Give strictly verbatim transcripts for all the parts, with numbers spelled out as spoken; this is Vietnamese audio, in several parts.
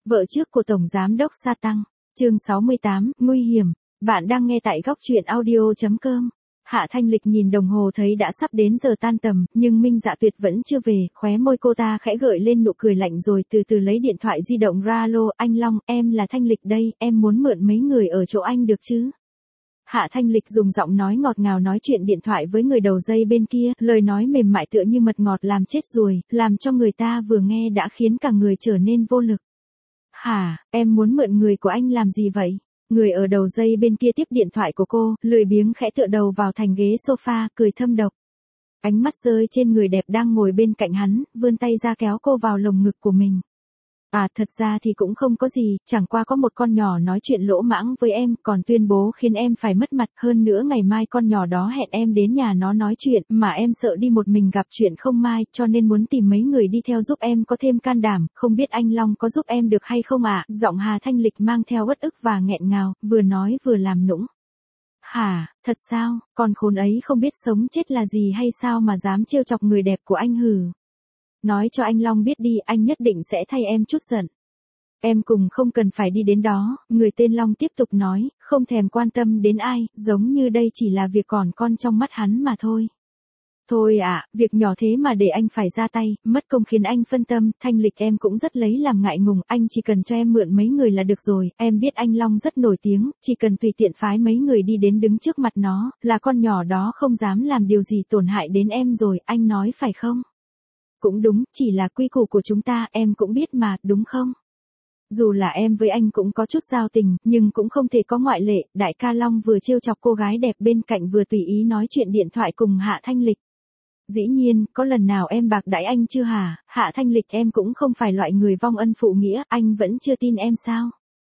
Vợ trước của Tổng Giám đốc Sa Tăng, chương sáu mươi tám, nguy hiểm. Bạn đang nghe tại góc truyện audio chấm com. Hạ Thanh Lịch nhìn đồng hồ thấy đã sắp đến giờ tan tầm, nhưng Minh Dạ Tuyệt vẫn chưa về, khóe môi cô ta khẽ gợi lên nụ cười lạnh rồi từ từ lấy điện thoại di động ra lô, anh Long, em là Thanh Lịch đây, em muốn mượn mấy người ở chỗ anh được chứ? Hạ Thanh Lịch dùng giọng nói ngọt ngào nói chuyện điện thoại với người đầu dây bên kia, lời nói mềm mại tựa như mật ngọt làm chết ruồi, làm cho người ta vừa nghe đã khiến cả người trở nên vô lực. Hả, em muốn mượn người của anh làm gì vậy? Người ở đầu dây bên kia tiếp điện thoại của cô, lười biếng khẽ tựa đầu vào thành ghế sofa, cười thâm độc. Ánh mắt rơi trên người đẹp đang ngồi bên cạnh hắn, vươn tay ra kéo cô vào lồng ngực của mình. À, thật ra thì cũng không có gì, chẳng qua có một con nhỏ nói chuyện lỗ mãng với em, còn tuyên bố khiến em phải mất mặt, hơn nữa ngày mai con nhỏ đó hẹn em đến nhà nó nói chuyện, mà em sợ đi một mình gặp chuyện không may, cho nên muốn tìm mấy người đi theo giúp em có thêm can đảm, không biết anh Long có giúp em được hay không ạ? Giọng Hà Thanh Lịch mang theo uất ức và nghẹn ngào, vừa nói vừa làm nũng. Hả, thật sao, con khốn ấy không biết sống chết là gì hay sao mà dám trêu chọc người đẹp của anh hử? Nói cho anh Long biết đi, anh nhất định sẽ thay em chút giận. Em cùng không cần phải đi đến đó, người tên Long tiếp tục nói, không thèm quan tâm đến ai, giống như đây chỉ là việc còn con trong mắt hắn mà thôi. Thôi ạ, à, việc nhỏ thế mà để anh phải ra tay, mất công khiến anh phân tâm, Thanh Lịch em cũng rất lấy làm ngại ngùng, anh chỉ cần cho em mượn mấy người là được rồi, em biết anh Long rất nổi tiếng, chỉ cần tùy tiện phái mấy người đi đến đứng trước mặt nó, là con nhỏ đó không dám làm điều gì tổn hại đến em rồi, anh nói phải không? Cũng đúng, chỉ là quy củ của chúng ta, em cũng biết mà, đúng không? Dù là em với anh cũng có chút giao tình, nhưng cũng không thể có ngoại lệ, đại ca Long vừa trêu chọc cô gái đẹp bên cạnh vừa tùy ý nói chuyện điện thoại cùng Hạ Thanh Lịch. Dĩ nhiên, có lần nào em bạc đãi anh chưa hả? Hạ Thanh Lịch em cũng không phải loại người vong ân phụ nghĩa, anh vẫn chưa tin em sao?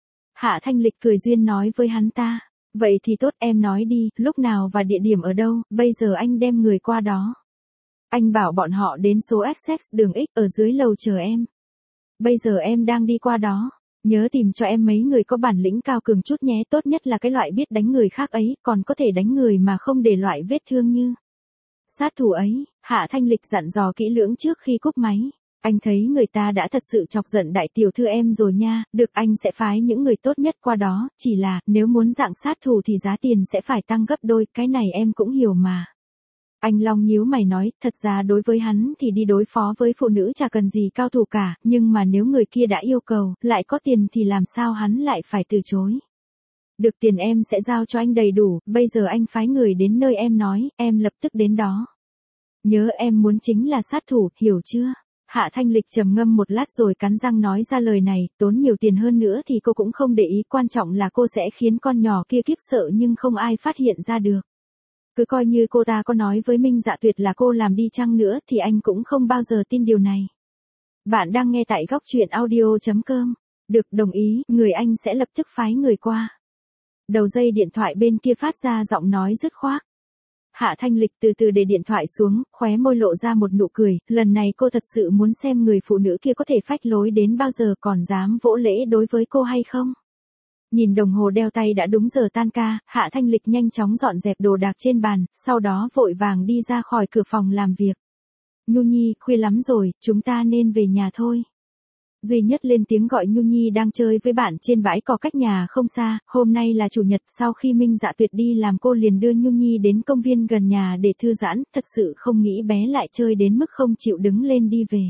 Hạ Thanh Lịch cười duyên nói với hắn ta, vậy thì tốt em nói đi, lúc nào và địa điểm ở đâu, bây giờ anh đem người qua đó. Anh bảo bọn họ đến số X X đường X ở dưới lầu chờ em. Bây giờ em đang đi qua đó. Nhớ tìm cho em mấy người có bản lĩnh cao cường chút nhé, tốt nhất là cái loại biết đánh người khác ấy, còn có thể đánh người mà không để loại vết thương như sát thủ ấy. Hạ Thanh Lịch dặn dò kỹ lưỡng trước khi cúp máy. Anh thấy người ta đã thật sự chọc giận đại tiểu thư em rồi nha, được anh sẽ phái những người tốt nhất qua đó, chỉ là, nếu muốn dạng sát thủ thì giá tiền sẽ phải tăng gấp đôi, cái này em cũng hiểu mà. Anh Long nhíu mày nói, thật ra đối với hắn thì đi đối phó với phụ nữ chả cần gì cao thủ cả, nhưng mà nếu người kia đã yêu cầu, lại có tiền thì làm sao hắn lại phải từ chối. Được, tiền em sẽ giao cho anh đầy đủ, bây giờ anh phái người đến nơi em nói, em lập tức đến đó. Nhớ em muốn chính là sát thủ, hiểu chưa? Hạ Thanh Lịch trầm ngâm một lát rồi cắn răng nói ra lời này, tốn nhiều tiền hơn nữa thì cô cũng không để ý, quan trọng là cô sẽ khiến con nhỏ kia kiếp sợ nhưng không ai phát hiện ra được. Cứ coi như cô ta có nói với Minh Dạ Tuyệt là cô làm đi chăng nữa thì anh cũng không bao giờ tin điều này. Bạn đang nghe tại góc truyện audio chấm com. Được, đồng ý, người anh sẽ lập tức phái người qua. Đầu dây điện thoại bên kia phát ra giọng nói dứt khoát. Hạ Thanh Lịch từ từ để điện thoại xuống, khóe môi lộ ra một nụ cười, lần này cô thật sự muốn xem người phụ nữ kia có thể phách lối đến bao giờ, còn dám vỗ lễ đối với cô hay không. Nhìn đồng hồ đeo tay đã đúng giờ tan ca, Hạ Thanh Lịch nhanh chóng dọn dẹp đồ đạc trên bàn, sau đó vội vàng đi ra khỏi cửa phòng làm việc. Nhu Nhi, khuya lắm rồi, chúng ta nên về nhà thôi. Duy Nhất lên tiếng gọi Nhu Nhi đang chơi với bạn trên bãi cỏ cách nhà không xa, hôm nay là chủ nhật, sau khi Minh Dạ Tuyệt đi làm cô liền đưa Nhu Nhi đến công viên gần nhà để thư giãn, thật sự không nghĩ bé lại chơi đến mức không chịu đứng lên đi về.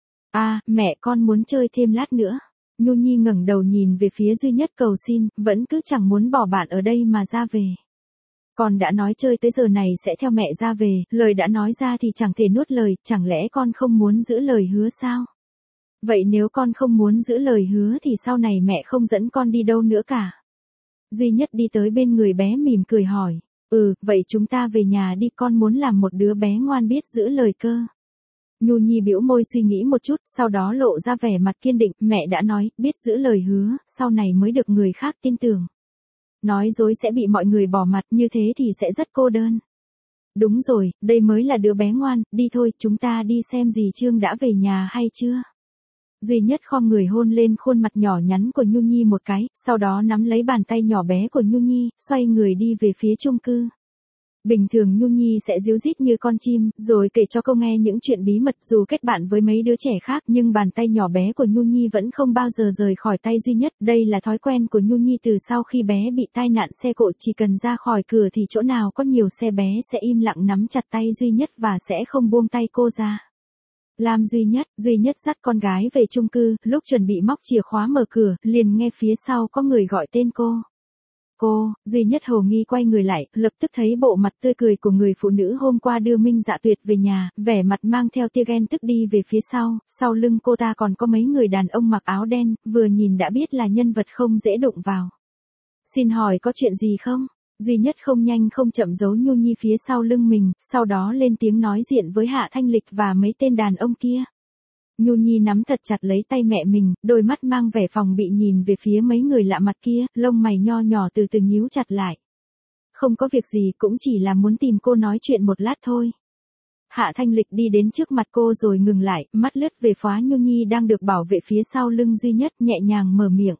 À, mẹ con muốn chơi thêm lát nữa. Nhu Nhi ngẩng đầu nhìn về phía Duy Nhất cầu xin, vẫn cứ chẳng muốn bỏ bạn ở đây mà ra về. Con đã nói chơi tới giờ này sẽ theo mẹ ra về, lời đã nói ra thì chẳng thể nuốt lời, chẳng lẽ con không muốn giữ lời hứa sao? Vậy nếu con không muốn giữ lời hứa thì sau này mẹ không dẫn con đi đâu nữa cả. Duy Nhất đi tới bên người bé mỉm cười hỏi, ừ, vậy chúng ta về nhà đi, con muốn làm một đứa bé ngoan biết giữ lời cơ. Nhu Nhi bĩu môi suy nghĩ một chút, sau đó lộ ra vẻ mặt kiên định, mẹ đã nói, biết giữ lời hứa, sau này mới được người khác tin tưởng. Nói dối sẽ bị mọi người bỏ mặt, như thế thì sẽ rất cô đơn. Đúng rồi, đây mới là đứa bé ngoan, đi thôi, chúng ta đi xem dì Trương đã về nhà hay chưa. Duy Nhất khom người hôn lên khuôn mặt nhỏ nhắn của Nhu Nhi một cái, sau đó nắm lấy bàn tay nhỏ bé của Nhu Nhi, xoay người đi về phía chung cư. Bình thường Nhu Nhi sẽ díu dít như con chim, rồi kể cho cô nghe những chuyện bí mật dù kết bạn với mấy đứa trẻ khác, nhưng bàn tay nhỏ bé của Nhu Nhi vẫn không bao giờ rời khỏi tay Duy Nhất. Đây là thói quen của Nhu Nhi từ sau khi bé bị tai nạn xe cộ, chỉ cần ra khỏi cửa thì chỗ nào có nhiều xe bé sẽ im lặng nắm chặt tay Duy Nhất và sẽ không buông tay cô ra. Lam Duy Nhất, Duy Nhất dắt con gái về chung cư, lúc chuẩn bị móc chìa khóa mở cửa, liền nghe phía sau có người gọi tên cô. Cô, Duy Nhất hồ nghi quay người lại, lập tức thấy bộ mặt tươi cười của người phụ nữ hôm qua đưa Minh Dạ Tuyệt về nhà, vẻ mặt mang theo tia ghen tức đi về phía sau, sau lưng cô ta còn có mấy người đàn ông mặc áo đen, vừa nhìn đã biết là nhân vật không dễ đụng vào. Xin hỏi có chuyện gì không? Duy Nhất không nhanh không chậm giấu Nhu Nhi phía sau lưng mình, sau đó lên tiếng nói diện với Hạ Thanh Lịch và mấy tên đàn ông kia. Nhu Nhi nắm thật chặt lấy tay mẹ mình, đôi mắt mang vẻ phòng bị nhìn về phía mấy người lạ mặt kia, lông mày nho nhỏ từ từ nhíu chặt lại. Không có việc gì, cũng chỉ là muốn tìm cô nói chuyện một lát thôi. Hạ Thanh Lịch đi đến trước mặt cô rồi ngừng lại, mắt lướt về phía Nhu Nhi đang được bảo vệ phía sau lưng Duy Nhất, nhẹ nhàng mở miệng.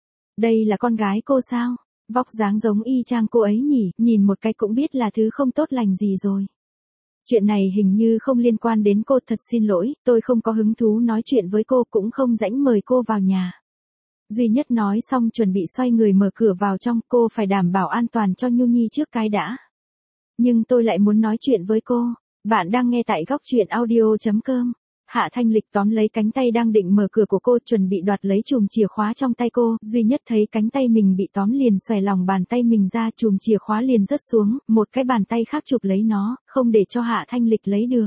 Đây là con gái cô sao? Vóc dáng giống y chang cô ấy nhỉ, nhìn một cái cũng biết là thứ không tốt lành gì rồi. Chuyện này hình như không liên quan đến cô, thật xin lỗi, tôi không có hứng thú nói chuyện với cô, cũng không rảnh mời cô vào nhà. Duy Nhất nói xong chuẩn bị xoay người mở cửa vào trong, cô phải đảm bảo an toàn cho Nhu Nhi trước cái đã. Nhưng tôi lại muốn nói chuyện với cô. Bạn đang nghe tại góc truyện audio chấm com. Hạ Thanh Lịch tóm lấy cánh tay đang định mở cửa của cô, chuẩn bị đoạt lấy chùm chìa khóa trong tay cô, Duy Nhất thấy cánh tay mình bị tóm liền xòe lòng bàn tay mình ra, chùm chìa khóa liền rớt xuống, một cái bàn tay khác chụp lấy nó, không để cho Hạ Thanh Lịch lấy được.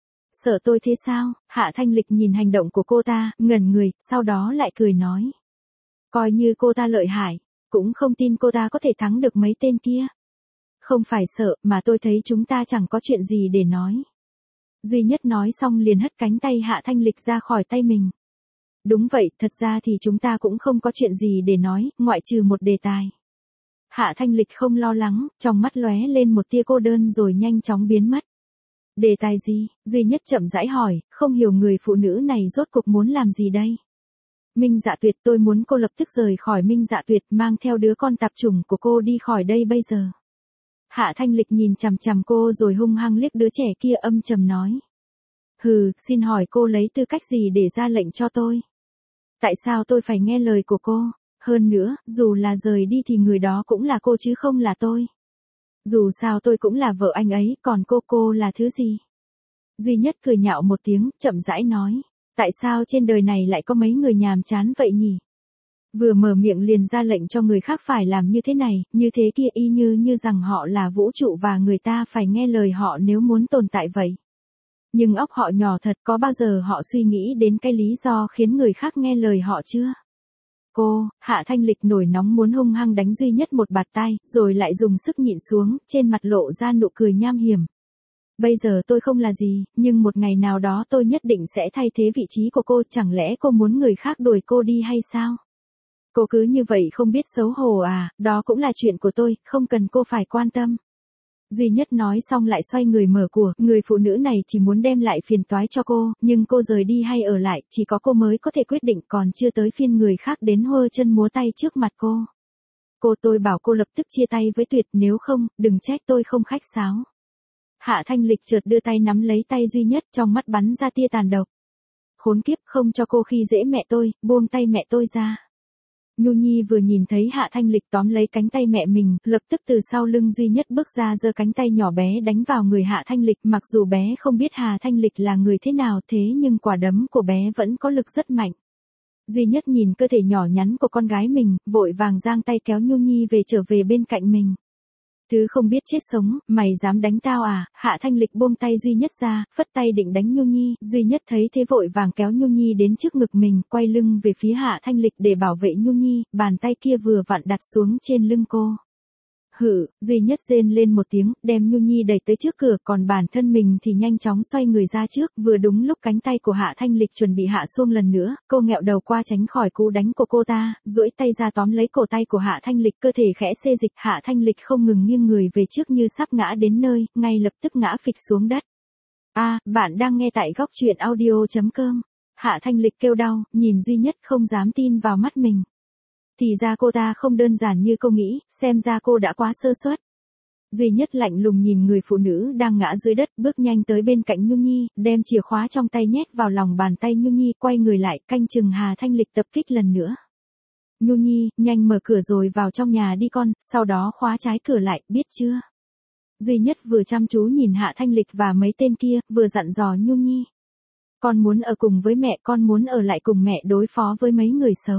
Sợ tôi thế sao? Hạ Thanh Lịch nhìn hành động của cô ta, ngẩn người, sau đó lại cười nói. Coi như cô ta lợi hại, cũng không tin cô ta có thể thắng được mấy tên kia. Không phải sợ, mà tôi thấy chúng ta chẳng có chuyện gì để nói. Duy Nhất nói xong liền hất cánh tay Hạ Thanh Lịch ra khỏi tay mình. Đúng vậy, thật ra thì chúng ta cũng không có chuyện gì để nói, ngoại trừ một đề tài. Hạ Thanh Lịch không lo lắng, trong mắt lóe lên một tia cô đơn rồi nhanh chóng biến mất. Đề tài gì? Duy Nhất chậm rãi hỏi, không hiểu người phụ nữ này rốt cuộc muốn làm gì đây. Minh Dạ Tuyệt, tôi muốn cô lập tức rời khỏi Minh Dạ Tuyệt, mang theo đứa con tạp chủng của cô đi khỏi đây bây giờ. Hạ Thanh Lịch nhìn chằm chằm cô rồi hung hăng liếc đứa trẻ kia, âm trầm nói. Hừ, xin hỏi cô lấy tư cách gì để ra lệnh cho tôi? Tại sao tôi phải nghe lời của cô? Hơn nữa, dù là rời đi thì người đó cũng là cô chứ không là tôi. Dù sao tôi cũng là vợ anh ấy, còn cô cô là thứ gì? Duy Nhất cười nhạo một tiếng, chậm rãi nói. Tại sao trên đời này lại có mấy người nhàm chán vậy nhỉ? Vừa mở miệng liền ra lệnh cho người khác phải làm như thế này, như thế kia, y như như rằng họ là vũ trụ và người ta phải nghe lời họ nếu muốn tồn tại vậy. Nhưng óc họ nhỏ thật, có bao giờ họ suy nghĩ đến cái lý do khiến người khác nghe lời họ chưa? Cô, Hạ Thanh Lịch nổi nóng muốn hung hăng đánh Duy Nhất một bạt tai, rồi lại dùng sức nhịn xuống, trên mặt lộ ra nụ cười nham hiểm. Bây giờ tôi không là gì, nhưng một ngày nào đó tôi nhất định sẽ thay thế vị trí của cô, chẳng lẽ cô muốn người khác đuổi cô đi hay sao? Cô cứ như vậy không biết xấu hổ à, đó cũng là chuyện của tôi, không cần cô phải quan tâm. Duy Nhất nói xong lại xoay người mở của, người phụ nữ này chỉ muốn đem lại phiền toái cho cô, nhưng cô rời đi hay ở lại, chỉ có cô mới có thể quyết định, còn chưa tới phiên người khác đến hơ chân múa tay trước mặt cô. Cô, tôi bảo cô lập tức chia tay với Tuyệt, nếu không, đừng trách tôi không khách sáo. Hạ Thanh Lịch chợt đưa tay nắm lấy tay Duy Nhất, trong mắt bắn ra tia tàn độc. Khốn kiếp, không cho cô khi dễ mẹ tôi, buông tay mẹ tôi ra. Nhu Nhi vừa nhìn thấy Hạ Thanh Lịch tóm lấy cánh tay mẹ mình, lập tức từ sau lưng Duy Nhất bước ra giơ cánh tay nhỏ bé đánh vào người Hạ Thanh Lịch, mặc dù bé không biết Hạ Thanh Lịch là người thế nào, thế nhưng quả đấm của bé vẫn có lực rất mạnh. Duy Nhất nhìn cơ thể nhỏ nhắn của con gái mình, vội vàng giang tay kéo Nhu Nhi về trở về bên cạnh mình. Thứ không biết chết sống, mày dám đánh tao à? Hạ Thanh Lịch buông tay Duy Nhất ra, phất tay định đánh Nhu Nhi, Duy Nhất thấy thế vội vàng kéo Nhu Nhi đến trước ngực mình, quay lưng về phía Hạ Thanh Lịch để bảo vệ Nhu Nhi, bàn tay kia vừa vặn đặt xuống trên lưng cô. Hự, Duy Nhất rên lên một tiếng, đem Nhu Nhi đẩy tới trước cửa, còn bản thân mình thì nhanh chóng xoay người ra trước, vừa đúng lúc cánh tay của Hạ Thanh Lịch chuẩn bị hạ xuông lần nữa, cô nghẹo đầu qua tránh khỏi cú đánh của cô ta, duỗi tay ra tóm lấy cổ tay của Hạ Thanh Lịch, cơ thể khẽ xê dịch, Hạ Thanh Lịch không ngừng nghiêng người về trước như sắp ngã đến nơi, ngay lập tức ngã phịch xuống đất. A, à, bạn đang nghe tại góc truyện audio chấm com. Hạ Thanh Lịch kêu đau, nhìn Duy Nhất không dám tin vào mắt mình. Thì ra cô ta không đơn giản như cô nghĩ, xem ra cô đã quá sơ suất. Duy Nhất lạnh lùng nhìn người phụ nữ đang ngã dưới đất, bước nhanh tới bên cạnh Nhu Nhi, đem chìa khóa trong tay nhét vào lòng bàn tay Nhu Nhi, quay người lại, canh chừng Hà Thanh Lịch tập kích lần nữa. Nhu Nhi, nhanh mở cửa rồi vào trong nhà đi con, sau đó khóa trái cửa lại, biết chưa? Duy Nhất vừa chăm chú nhìn Hạ Thanh Lịch và mấy tên kia, vừa dặn dò Nhu Nhi. Con muốn ở cùng với mẹ, con muốn ở lại cùng mẹ đối phó với mấy người xấu.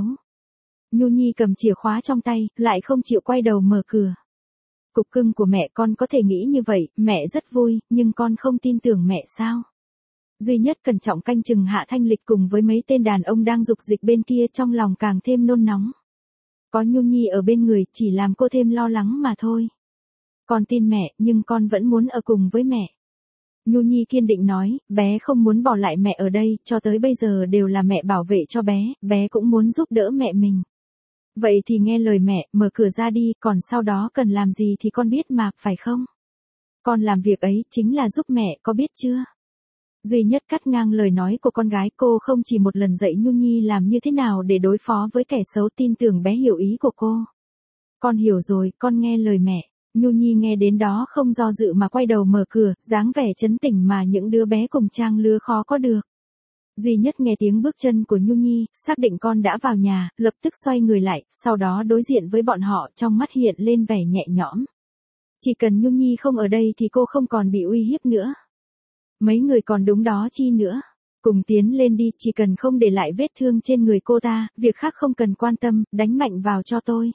Nhu Nhi cầm chìa khóa trong tay, lại không chịu quay đầu mở cửa. Cục cưng của mẹ, con có thể nghĩ như vậy, mẹ rất vui, nhưng con không tin tưởng mẹ sao? Duy Nhất cẩn trọng canh chừng Hạ Thanh Lịch cùng với mấy tên đàn ông đang dục dịch bên kia, trong lòng càng thêm nôn nóng. Có Nhu Nhi ở bên người, chỉ làm cô thêm lo lắng mà thôi. Con tin mẹ, nhưng con vẫn muốn ở cùng với mẹ. Nhu Nhi kiên định nói, bé không muốn bỏ lại mẹ ở đây, cho tới bây giờ đều là mẹ bảo vệ cho bé, bé cũng muốn giúp đỡ mẹ mình. Vậy thì nghe lời mẹ, mở cửa ra đi, còn sau đó cần làm gì thì con biết mà, phải không? Con làm việc ấy, chính là giúp mẹ, có biết chưa? Duy Nhất cắt ngang lời nói của con gái, cô không chỉ một lần dạy Nhu Nhi làm như thế nào để đối phó với kẻ xấu, tin tưởng bé hiểu ý của cô. Con hiểu rồi, con nghe lời mẹ. Nhu Nhi nghe đến đó không do dự mà quay đầu mở cửa, dáng vẻ trấn tĩnh mà những đứa bé cùng trang lứa khó có được. Duy Nhất nghe tiếng bước chân của Nhu Nhi, xác định con đã vào nhà, lập tức xoay người lại, sau đó đối diện với bọn họ, trong mắt hiện lên vẻ nhẹ nhõm. Chỉ cần Nhu Nhi không ở đây thì cô không còn bị uy hiếp nữa. Mấy người còn đúng đó chi nữa. Cùng tiến lên đi, chỉ cần không để lại vết thương trên người cô ta, việc khác không cần quan tâm, đánh mạnh vào cho tôi.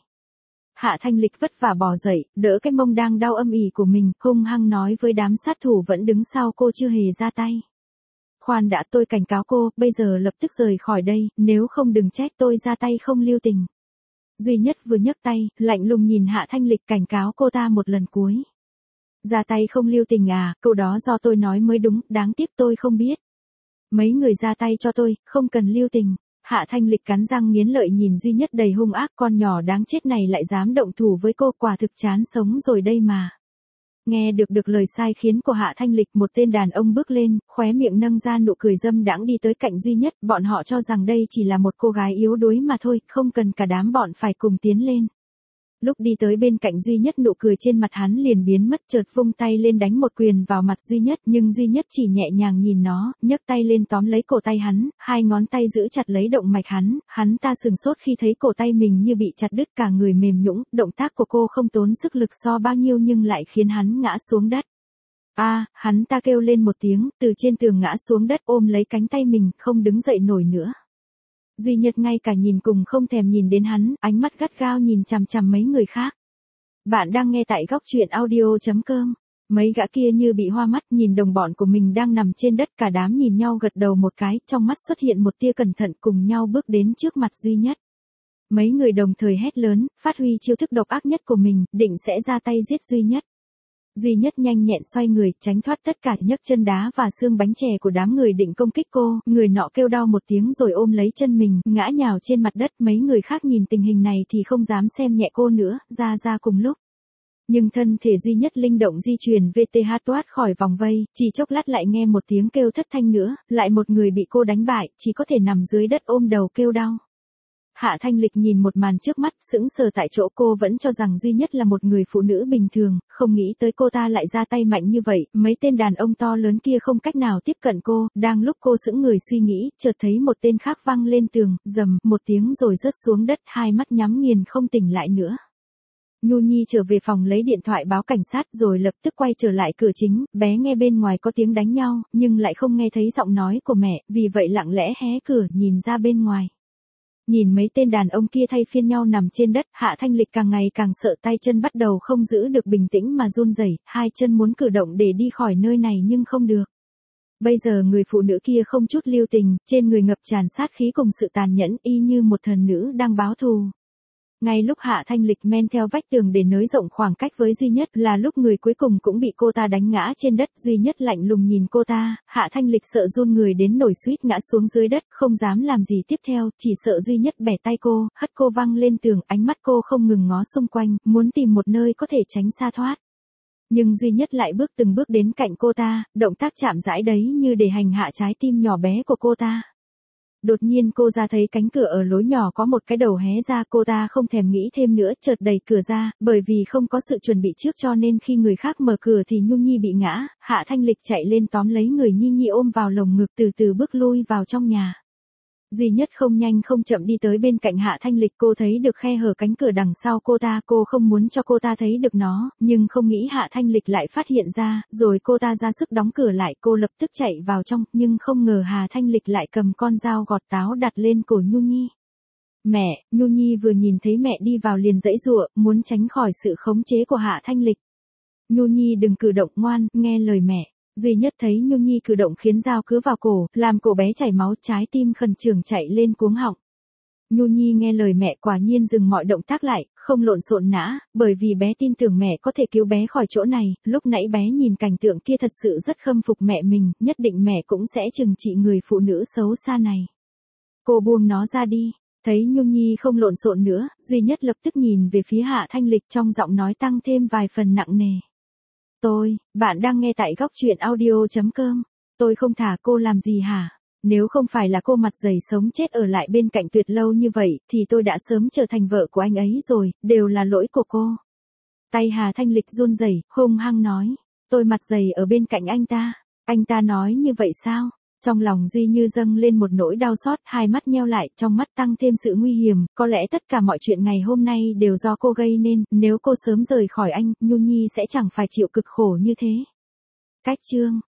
Hạ Thanh Lịch vất vả bò dậy, đỡ cái mông đang đau âm ỉ của mình, hung hăng nói với đám sát thủ vẫn đứng sau cô chưa hề ra tay. Khoan đã, tôi cảnh cáo cô, bây giờ lập tức rời khỏi đây, nếu không đừng trách tôi ra tay không lưu tình. Duy Nhất vừa nhấc tay, lạnh lùng nhìn Hạ Thanh Lịch, cảnh cáo cô ta một lần cuối. Ra tay không lưu tình à, câu đó do tôi nói mới đúng, đáng tiếc tôi không biết. Mấy người ra tay cho tôi, không cần lưu tình. Hạ Thanh Lịch cắn răng nghiến lợi nhìn Duy Nhất đầy hung ác, con nhỏ đáng chết này lại dám động thủ với cô, quả thực chán sống rồi đây mà. Nghe được được lời sai khiến của Hạ Thanh Lịch, một tên đàn ông bước lên, khóe miệng nâng ra nụ cười dâm đãng đi tới cạnh Duy Nhất, bọn họ cho rằng đây chỉ là một cô gái yếu đuối mà thôi, không cần cả đám bọn phải cùng tiến lên. Lúc đi tới bên cạnh Duy Nhất, nụ cười trên mặt hắn liền biến mất, chợt vung tay lên đánh một quyền vào mặt Duy Nhất, nhưng Duy Nhất chỉ nhẹ nhàng nhìn nó, nhấc tay lên tóm lấy cổ tay hắn, hai ngón tay giữ chặt lấy động mạch hắn, hắn ta sừng sốt khi thấy cổ tay mình như bị chặt đứt, cả người mềm nhũn, động tác của cô không tốn sức lực so bao nhiêu nhưng lại khiến hắn ngã xuống đất. A, à, hắn ta kêu lên một tiếng, từ trên tường ngã xuống đất, ôm lấy cánh tay mình, không đứng dậy nổi nữa. Duy Nhất ngay cả nhìn cùng không thèm nhìn đến hắn, ánh mắt gắt gao nhìn chằm chằm mấy người khác. Bạn đang nghe tại góc truyện audio chấm com. Mấy gã kia như bị hoa mắt, nhìn đồng bọn của mình đang nằm trên đất, cả đám nhìn nhau gật đầu một cái, trong mắt xuất hiện một tia cẩn thận, cùng nhau bước đến trước mặt Duy Nhất. Mấy người đồng thời hét lớn, phát huy chiêu thức độc ác nhất của mình, định sẽ ra tay giết Duy Nhất. Duy Nhất nhanh nhẹn xoay người, tránh thoát tất cả nhấc chân đá và xương bánh chè của đám người định công kích cô, người nọ kêu đau một tiếng rồi ôm lấy chân mình, ngã nhào trên mặt đất, mấy người khác nhìn tình hình này thì không dám xem nhẹ cô nữa, ra ra cùng lúc. Nhưng thân thể Duy Nhất linh động di chuyển vê tê hát thoát khỏi vòng vây, chỉ chốc lát lại nghe một tiếng kêu thất thanh nữa, lại một người bị cô đánh bại, chỉ có thể nằm dưới đất ôm đầu kêu đau. Hạ Thanh Lịch nhìn một màn trước mắt, sững sờ tại chỗ, cô vẫn cho rằng Duy Nhất là một người phụ nữ bình thường, không nghĩ tới cô ta lại ra tay mạnh như vậy, mấy tên đàn ông to lớn kia không cách nào tiếp cận cô, đang lúc cô sững người suy nghĩ, chợt thấy một tên khác văng lên tường, rầm, một tiếng rồi rớt xuống đất, hai mắt nhắm nghiền không tỉnh lại nữa. Nhu Nhi trở về phòng lấy điện thoại báo cảnh sát rồi lập tức quay trở lại cửa chính, bé nghe bên ngoài có tiếng đánh nhau, nhưng lại không nghe thấy giọng nói của mẹ, vì vậy lặng lẽ hé cửa nhìn ra bên ngoài. Nhìn mấy tên đàn ông kia thay phiên nhau nằm trên đất, Hạ Thanh Lịch càng ngày càng sợ, tay chân bắt đầu không giữ được bình tĩnh mà run rẩy, hai chân muốn cử động để đi khỏi nơi này nhưng không được. Bây giờ người phụ nữ kia không chút lưu tình, trên người ngập tràn sát khí cùng sự tàn nhẫn, y như một thần nữ đang báo thù. Ngay lúc Hạ Thanh Lịch men theo vách tường để nới rộng khoảng cách với Duy Nhất là lúc người cuối cùng cũng bị cô ta đánh ngã trên đất. Duy Nhất lạnh lùng nhìn cô ta, Hạ Thanh Lịch sợ run người đến nổi suýt ngã xuống dưới đất, không dám làm gì tiếp theo, chỉ sợ Duy Nhất bẻ tay cô, hất cô văng lên tường, ánh mắt cô không ngừng ngó xung quanh, muốn tìm một nơi có thể tránh xa thoát. Nhưng Duy Nhất lại bước từng bước đến cạnh cô ta, động tác chạm rãi đấy như để hành hạ trái tim nhỏ bé của cô ta. Đột nhiên cô ra thấy cánh cửa ở lối nhỏ có một cái đầu hé ra, cô ta không thèm nghĩ thêm nữa, chợt đẩy cửa ra, bởi vì không có sự chuẩn bị trước cho nên khi người khác mở cửa thì Nhu Nhi bị ngã, Hạ Thanh Lịch chạy lên tóm lấy người Nhi Nhi ôm vào lồng ngực từ từ bước lui vào trong nhà. Duy Nhất không nhanh không chậm đi tới bên cạnh Hạ Thanh Lịch, cô thấy được khe hở cánh cửa đằng sau cô ta, cô không muốn cho cô ta thấy được nó, nhưng không nghĩ Hạ Thanh Lịch lại phát hiện ra, rồi cô ta ra sức đóng cửa lại, cô lập tức chạy vào trong, nhưng không ngờ Hạ Thanh Lịch lại cầm con dao gọt táo đặt lên cổ Nhu Nhi. Mẹ, Nhu Nhi vừa nhìn thấy mẹ đi vào liền giãy giụa, muốn tránh khỏi sự khống chế của Hạ Thanh Lịch. Nhu Nhi đừng cử động, ngoan, nghe lời mẹ. Duy Nhất thấy Nhu Nhi cử động khiến dao cứ vào cổ, làm cổ bé chảy máu, trái tim khẩn trương chạy lên cuống họng. Nhu Nhi nghe lời mẹ quả nhiên dừng mọi động tác lại, không lộn xộn nã, bởi vì bé tin tưởng mẹ có thể cứu bé khỏi chỗ này, lúc nãy bé nhìn cảnh tượng kia thật sự rất khâm phục mẹ mình, nhất định mẹ cũng sẽ trừng trị người phụ nữ xấu xa này. Cô buông nó ra đi. Thấy Nhu Nhi không lộn xộn nữa, Duy Nhất lập tức nhìn về phía Hạ Thanh Lịch, trong giọng nói tăng thêm vài phần nặng nề. Tôi, bạn đang nghe tại góc truyện audio chấm com. Tôi không thả cô làm gì hả? Nếu không phải là cô mặt dày sống chết ở lại bên cạnh Tuyệt lâu như vậy, thì tôi đã sớm trở thành vợ của anh ấy rồi, đều là lỗi của cô. Tay Hà Thanh Lịch run rẩy, hung hăng nói. Tôi mặt dày ở bên cạnh anh ta. Anh ta nói như vậy sao? Trong lòng Duy Như dâng lên một nỗi đau xót, hai mắt nheo lại, trong mắt tăng thêm sự nguy hiểm, có lẽ tất cả mọi chuyện ngày hôm nay đều do cô gây nên, nếu cô sớm rời khỏi anh, Nhu Nhi sẽ chẳng phải chịu cực khổ như thế. Cách chương